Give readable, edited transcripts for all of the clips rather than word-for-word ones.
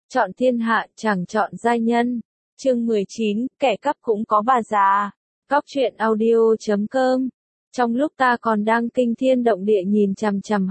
Chọn thiên hạ chẳng chọn giai nhân. Chương 19, kẻ cắp cũng có bà già. Góc truyện audio.com. Trong lúc ta còn đang kinh thiên động địa nhìn chằm chằm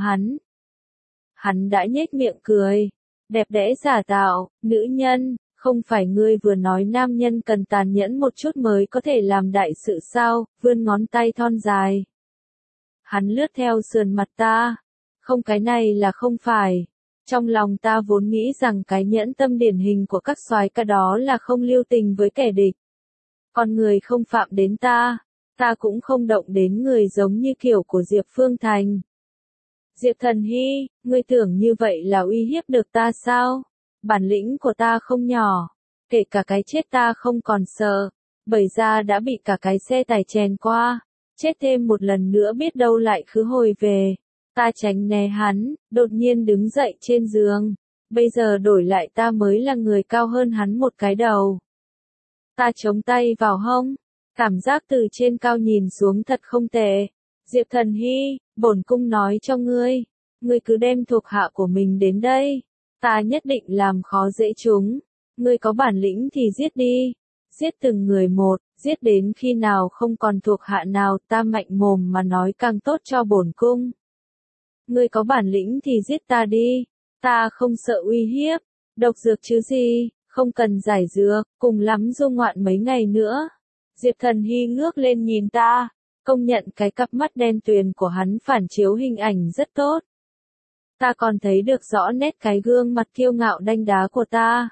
hắn đã nhếch miệng cười. Đẹp đẽ giả tạo, nữ nhân, không phải ngươi vừa nói nam nhân cần tàn nhẫn một chút mới có thể làm đại sự sao, vươn ngón tay thon dài. Hắn lướt theo sườn mặt ta. Không, cái này là không phải. Trong lòng ta vốn nghĩ rằng cái nhẫn tâm điển hình của các soái ca đó là không lưu tình với kẻ địch. Con người không phạm đến ta cũng không động đến người giống như kiểu của Diệp Phương Thành. Diệp Thần Hy, ngươi tưởng như vậy là uy hiếp được ta sao? Bản lĩnh của ta không nhỏ, kể cả cái chết ta không còn sợ, bởi ra đã bị cả cái xe tải chèn qua, chết thêm một lần nữa biết đâu lại khứ hồi về. Ta tránh né hắn, đột nhiên đứng dậy trên giường. Bây giờ đổi lại ta mới là người cao hơn hắn một cái đầu. Ta chống tay vào hông, cảm giác từ trên cao nhìn xuống thật không tệ. Diệp Thần Hy, bổn cung nói cho ngươi cứ đem thuộc hạ của mình đến đây. Ta nhất định làm khó dễ chúng. Ngươi có bản lĩnh thì giết đi. Giết từng người một, giết đến khi nào không còn thuộc hạ nào, ta mạnh mồm mà nói càng tốt cho bổn cung. Ngươi có bản lĩnh thì giết ta đi. Ta không sợ uy hiếp. Độc dược chứ gì, không cần giải dược, cùng lắm du ngoạn mấy ngày nữa. Diệp Thần Hy ngước lên nhìn ta, công nhận cái cặp mắt đen tuyền của hắn phản chiếu hình ảnh rất tốt. Ta còn thấy được rõ nét cái gương mặt kiêu ngạo đanh đá của ta.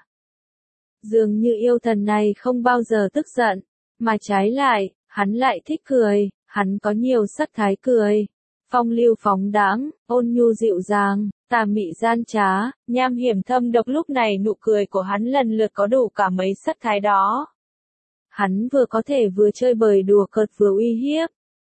Dường như yêu thần này không bao giờ tức giận, mà trái lại, hắn lại thích cười, hắn có nhiều sắc thái cười. Phong lưu phóng đãng, ôn nhu dịu dàng, tà mị gian trá, nham hiểm thâm độc, lúc này nụ cười của hắn lần lượt có đủ cả mấy sắc thái đó. Hắn vừa có thể vừa chơi bời đùa cợt vừa uy hiếp.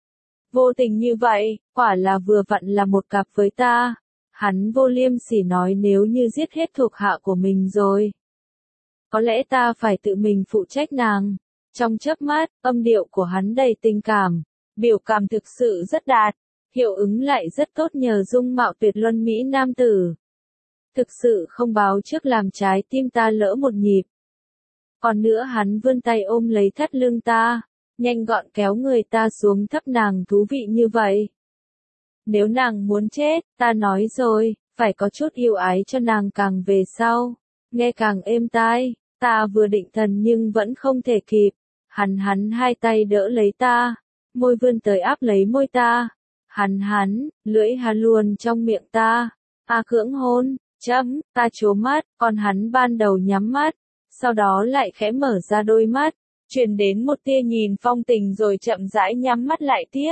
Vô tình như vậy, quả là vừa vặn là một cặp với ta. Hắn vô liêm sỉ nói nếu như giết hết thuộc hạ của mình rồi, có lẽ ta phải tự mình phụ trách nàng. Trong chớp mắt, âm điệu của hắn đầy tình cảm, biểu cảm thực sự rất đạt. Hiệu ứng lại rất tốt nhờ dung mạo tuyệt luân mỹ nam tử. Thực sự không báo trước làm trái tim ta lỡ một nhịp. Còn nữa hắn vươn tay ôm lấy thắt lưng ta, nhanh gọn kéo người ta xuống thấp. Nàng thú vị như vậy. Nếu nàng muốn chết, ta nói rồi, phải có chút yêu ái cho nàng càng về sau. Nghe càng êm tai, ta vừa định thần nhưng vẫn không thể kịp. Hắn hai tay đỡ lấy ta, môi vươn tới áp lấy môi ta. Hắn, lưỡi hà luôn trong miệng ta. Cưỡng hôn, ta trố mắt, còn hắn ban đầu nhắm mắt, sau đó lại khẽ mở ra đôi mắt, truyền đến một tia nhìn phong tình rồi chậm rãi nhắm mắt lại tiếp.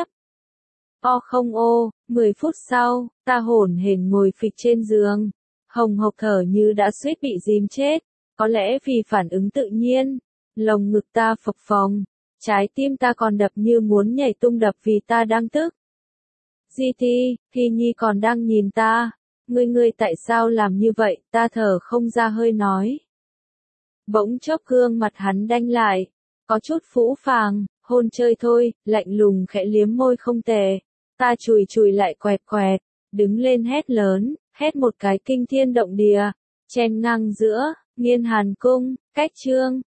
10 phút sau, ta hổn hển ngồi phịch trên giường, hồng hộc thở như đã suýt bị dìm chết, có lẽ vì phản ứng tự nhiên, lồng ngực ta phập phồng, trái tim ta còn đập như muốn nhảy tung đập vì ta đang tức. Thi Nhi còn đang nhìn ta. Ngươi tại sao làm như vậy? Ta thở không ra hơi nói. Bỗng chốc gương mặt hắn đanh lại, có chút phũ phàng, hôn chơi thôi, lạnh lùng khẽ liếm môi không tệ. Ta chùi lại quẹt, đứng lên hét lớn, hét một cái kinh thiên động địa, chen ngang giữa Nghiên Hàn Cung, cách chương.